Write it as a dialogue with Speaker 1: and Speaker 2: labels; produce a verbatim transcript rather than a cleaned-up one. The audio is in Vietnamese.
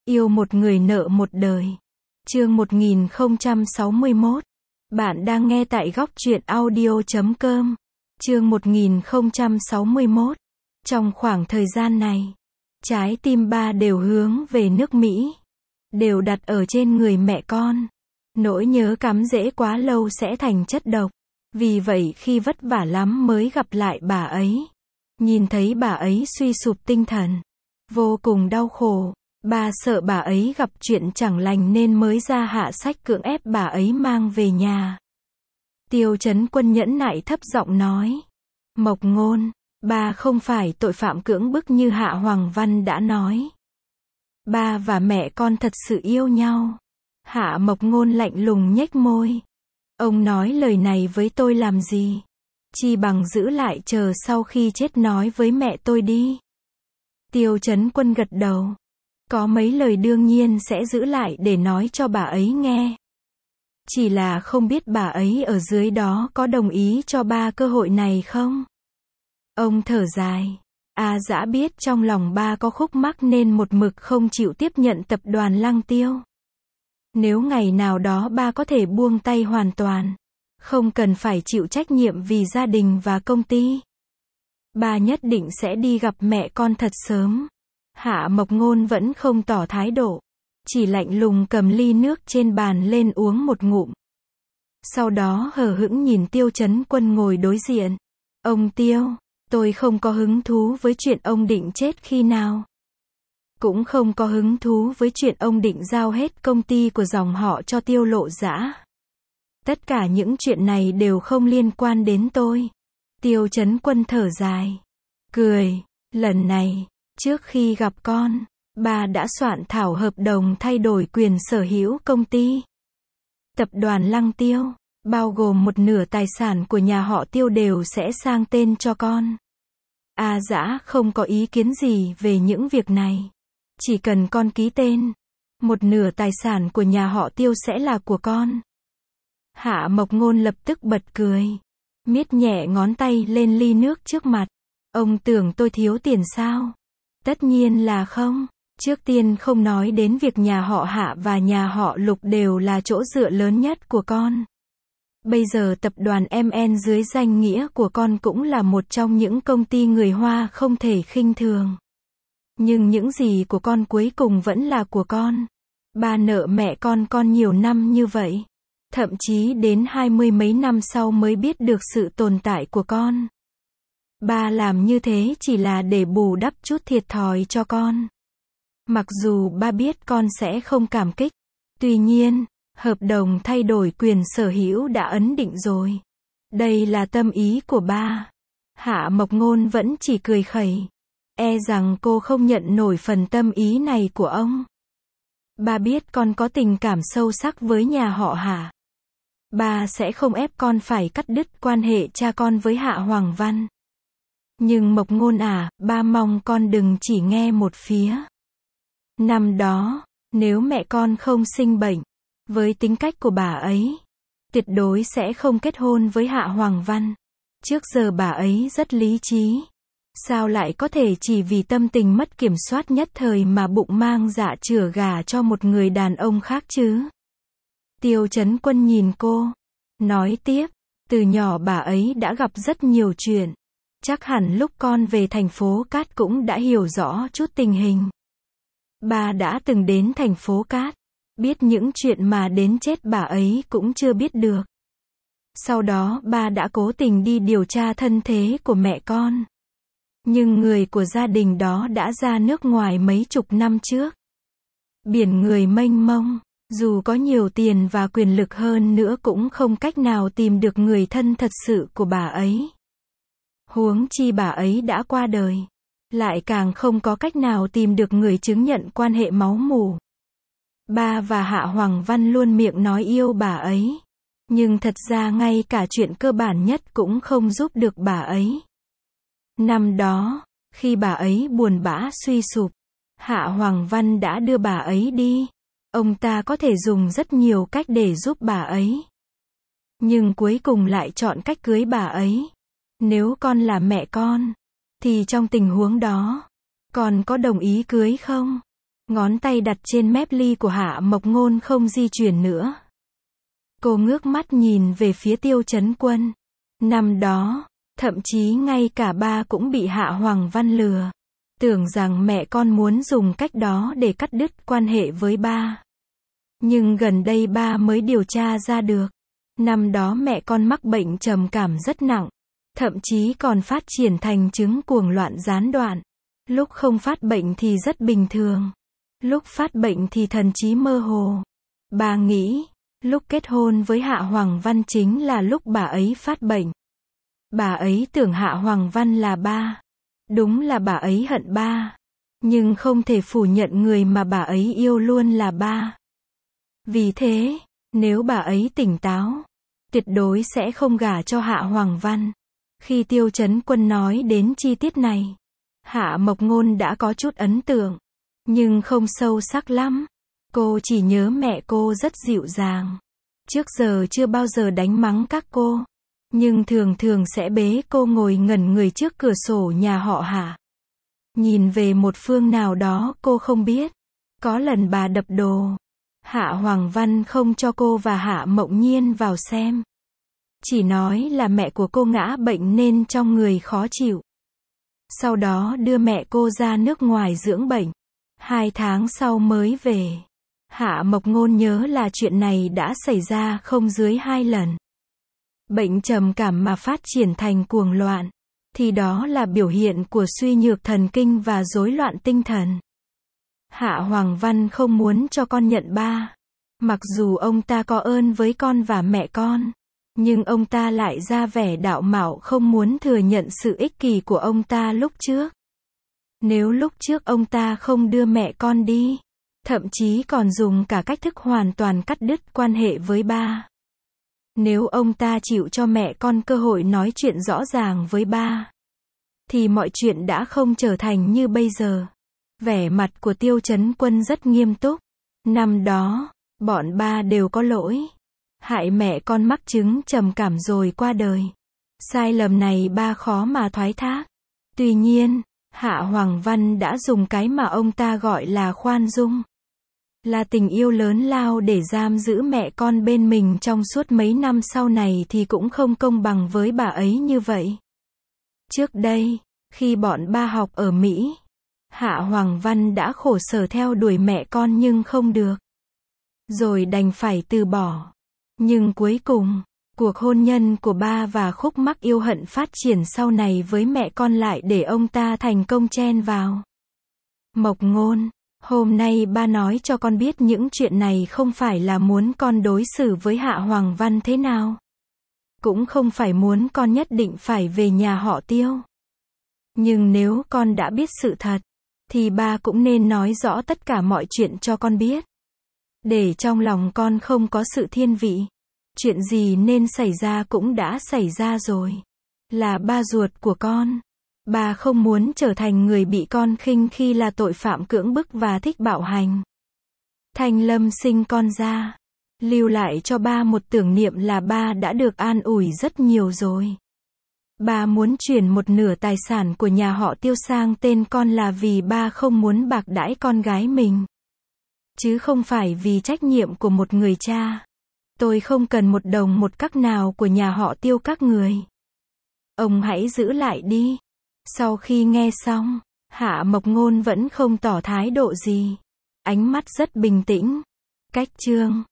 Speaker 1: Yêu một người nợ một đời. Chương một nghìn không trăm sáu mươi mốt. Bạn đang nghe tại góc truyện audio chấm com. Chương một nghìn không trăm sáu mươi mốt. Trong khoảng thời gian này, trái tim ba đều hướng về nước Mỹ, đều đặt ở trên người mẹ con. Nỗi nhớ cắm rễ quá lâu sẽ thành chất độc. Vì vậy khi vất vả lắm mới gặp lại bà ấy, nhìn thấy bà ấy suy sụp tinh thần, vô cùng đau khổ. Ba sợ bà ấy gặp chuyện chẳng lành nên mới ra hạ sách cưỡng ép bà ấy mang về nhà. Tiêu Chấn Quân nhẫn nại thấp giọng nói. Mộc Ngôn, ba không phải tội phạm cưỡng bức như Hạ Hoàng Văn đã nói. Ba và mẹ con thật sự yêu nhau. Hạ Mộc Ngôn lạnh lùng nhếch môi. Ông nói lời này với tôi làm gì? Chi bằng giữ lại chờ sau khi chết nói với mẹ tôi đi. Tiêu Chấn Quân gật đầu. Có mấy lời đương nhiên sẽ giữ lại để nói cho bà ấy nghe. Chỉ là không biết bà ấy ở dưới đó có đồng ý cho ba cơ hội này không? Ông thở dài. A Dã biết trong lòng ba có khúc mắc nên một mực không chịu tiếp nhận tập đoàn Lăng Tiêu. Nếu ngày nào đó ba có thể buông tay hoàn toàn, không cần phải chịu trách nhiệm vì gia đình và công ty, ba nhất định sẽ đi gặp mẹ con thật sớm. Hạ Mộc Ngôn vẫn không tỏ thái độ, chỉ lạnh lùng cầm ly nước trên bàn lên uống một ngụm. Sau đó hờ hững nhìn Tiêu Chấn Quân ngồi đối diện. Ông Tiêu, tôi không có hứng thú với chuyện ông định chết khi nào. Cũng không có hứng thú với chuyện ông định giao hết công ty của dòng họ cho Tiêu Lộ Dã. Tất cả những chuyện này đều không liên quan đến tôi. Tiêu Chấn Quân thở dài, cười. Lần này, trước khi gặp con, ba đã soạn thảo hợp đồng thay đổi quyền sở hữu công ty. Tập đoàn Lăng Tiêu, bao gồm một nửa tài sản của nhà họ Tiêu đều sẽ sang tên cho con. A Dã không có ý kiến gì về những việc này. Chỉ cần con ký tên, một nửa tài sản của nhà họ Tiêu sẽ là của con. Hạ Mộc Ngôn lập tức bật cười, miết nhẹ ngón tay lên ly nước trước mặt. Ông tưởng tôi thiếu tiền sao? Tất nhiên là không. Trước tiên không nói đến việc nhà họ Hạ và nhà họ Lục đều là chỗ dựa lớn nhất của con. Bây giờ tập đoàn em en dưới danh nghĩa của con cũng là một trong những công ty người Hoa không thể khinh thường. Nhưng những gì của con cuối cùng vẫn là của con. Ba nợ mẹ con con nhiều năm như vậy. Thậm chí đến hai mươi mấy năm sau mới biết được sự tồn tại của con. Ba làm như thế chỉ là để bù đắp chút thiệt thòi cho con. Mặc dù ba biết con sẽ không cảm kích. Tuy nhiên, hợp đồng thay đổi quyền sở hữu đã ấn định rồi. Đây là tâm ý của ba. Hạ Mộc Ngôn vẫn chỉ cười khẩy. E rằng cô không nhận nổi phần tâm ý này của ông. Ba biết con có tình cảm sâu sắc với nhà họ Hạ. Ba sẽ không ép con phải cắt đứt quan hệ cha con với Hạ Hoàng Văn. Nhưng Mộc Ngôn à, ba mong con đừng chỉ nghe một phía. Năm đó, nếu mẹ con không sinh bệnh, với tính cách của bà ấy, tuyệt đối sẽ không kết hôn với Hạ Hoàng Văn. Trước giờ bà ấy rất lý trí. Sao lại có thể chỉ vì tâm tình mất kiểm soát nhất thời mà bụng mang dạ chửa gà cho một người đàn ông khác chứ? Tiêu Chấn Quân nhìn cô, nói tiếp, từ nhỏ bà ấy đã gặp rất nhiều chuyện. Chắc hẳn lúc con về thành phố Cát cũng đã hiểu rõ chút tình hình. Ba đã từng đến thành phố Cát, biết những chuyện mà đến chết bà ấy cũng chưa biết được. Sau đó ba đã cố tình đi điều tra thân thế của mẹ con. Nhưng người của gia đình đó đã ra nước ngoài mấy chục năm trước. Biển người mênh mông, dù có nhiều tiền và quyền lực hơn nữa cũng không cách nào tìm được người thân thật sự của bà ấy. Huống chi bà ấy đã qua đời, lại càng không có cách nào tìm được người chứng nhận quan hệ máu mủ. Ba và Hạ Hoàng Văn luôn miệng nói yêu bà ấy, nhưng thật ra ngay cả chuyện cơ bản nhất cũng không giúp được bà ấy. Năm đó, khi bà ấy buồn bã suy sụp, Hạ Hoàng Văn đã đưa bà ấy đi. Ông ta có thể dùng rất nhiều cách để giúp bà ấy, nhưng cuối cùng lại chọn cách cưới bà ấy. Nếu con là mẹ con, thì trong tình huống đó, con có đồng ý cưới không? Ngón tay đặt trên mép ly của Hạ Mộc Ngôn không di chuyển nữa. Cô ngước mắt nhìn về phía Tiêu Chấn Quân. Năm đó, thậm chí ngay cả ba cũng bị Hạ Hoàng Văn lừa. Tưởng rằng mẹ con muốn dùng cách đó để cắt đứt quan hệ với ba. Nhưng gần đây ba mới điều tra ra được. Năm đó mẹ con mắc bệnh trầm cảm rất nặng. Thậm chí còn phát triển thành chứng cuồng loạn gián đoạn. Lúc không phát bệnh thì rất bình thường. Lúc phát bệnh thì thần trí mơ hồ. Bà nghĩ, lúc kết hôn với Hạ Hoàng Văn chính là lúc bà ấy phát bệnh. Bà ấy tưởng Hạ Hoàng Văn là ba. Đúng là bà ấy hận ba. Nhưng không thể phủ nhận người mà bà ấy yêu luôn là ba. Vì thế, nếu bà ấy tỉnh táo, tuyệt đối sẽ không gả cho Hạ Hoàng Văn. Khi Tiêu Chấn Quân nói đến chi tiết này, Hạ Mộc Ngôn đã có chút ấn tượng. Nhưng không sâu sắc lắm. Cô chỉ nhớ mẹ cô rất dịu dàng. Trước giờ chưa bao giờ đánh mắng các cô. Nhưng thường thường sẽ bế cô ngồi ngẩn người trước cửa sổ nhà họ Hạ. Nhìn về một phương nào đó cô không biết. Có lần bà đập đồ. Hạ Hoàng Văn không cho cô và Hạ Mộng Nhiên vào xem. Chỉ nói là mẹ của cô ngã bệnh nên trong người khó chịu. Sau đó đưa mẹ cô ra nước ngoài dưỡng bệnh. Hai tháng sau mới về. Hạ Mộc Ngôn nhớ là chuyện này đã xảy ra không dưới hai lần. Bệnh trầm cảm mà phát triển thành cuồng loạn, thì đó là biểu hiện của suy nhược thần kinh và rối loạn tinh thần. Hạ Hoàng Văn không muốn cho con nhận ba. Mặc dù ông ta có ơn với con và mẹ con, nhưng ông ta lại ra vẻ đạo mạo không muốn thừa nhận sự ích kỷ của ông ta lúc trước. Nếu lúc trước ông ta không đưa mẹ con đi, thậm chí còn dùng cả cách thức hoàn toàn cắt đứt quan hệ với ba. Nếu ông ta chịu cho mẹ con cơ hội nói chuyện rõ ràng với ba, thì mọi chuyện đã không trở thành như bây giờ. Vẻ mặt của Tiêu Chấn Quân rất nghiêm túc. Năm đó, bọn ba đều có lỗi. Hại mẹ con mắc chứng trầm cảm rồi qua đời. Sai lầm này ba khó mà thoái thác. Tuy nhiên, Hạ Hoàng Văn đã dùng cái mà ông ta gọi là khoan dung. Là tình yêu lớn lao để giam giữ mẹ con bên mình trong suốt mấy năm sau này thì cũng không công bằng với bà ấy như vậy. Trước đây, khi bọn ba học ở Mỹ, Hạ Hoàng Văn đã khổ sở theo đuổi mẹ con nhưng không được. Rồi đành phải từ bỏ. Nhưng cuối cùng, cuộc hôn nhân của ba và khúc mắc yêu hận phát triển sau này với mẹ con lại để ông ta thành công chen vào. Mộc Ngôn, hôm nay ba nói cho con biết những chuyện này không phải là muốn con đối xử với Hạ Hoàng Văn thế nào. Cũng không phải muốn con nhất định phải về nhà họ Tiêu. Nhưng nếu con đã biết sự thật, thì ba cũng nên nói rõ tất cả mọi chuyện cho con biết. Để trong lòng con không có sự thiên vị. Chuyện gì nên xảy ra cũng đã xảy ra rồi. Là ba ruột của con. Ba không muốn trở thành người bị con khinh khi là tội phạm cưỡng bức và thích bạo hành. Thanh Lâm sinh con ra, lưu lại cho ba một tưởng niệm là ba đã được an ủi rất nhiều rồi. Ba muốn chuyển một nửa tài sản của nhà họ Tiêu sang tên con là vì ba không muốn bạc đãi con gái mình. Chứ không phải vì trách nhiệm của một người cha. Tôi không cần một đồng một cắc nào của nhà họ Tiêu các người. Ông hãy giữ lại đi. Sau khi nghe xong, Hạ Mộc Ngôn vẫn không tỏ thái độ gì. Ánh mắt rất bình tĩnh. Cách chương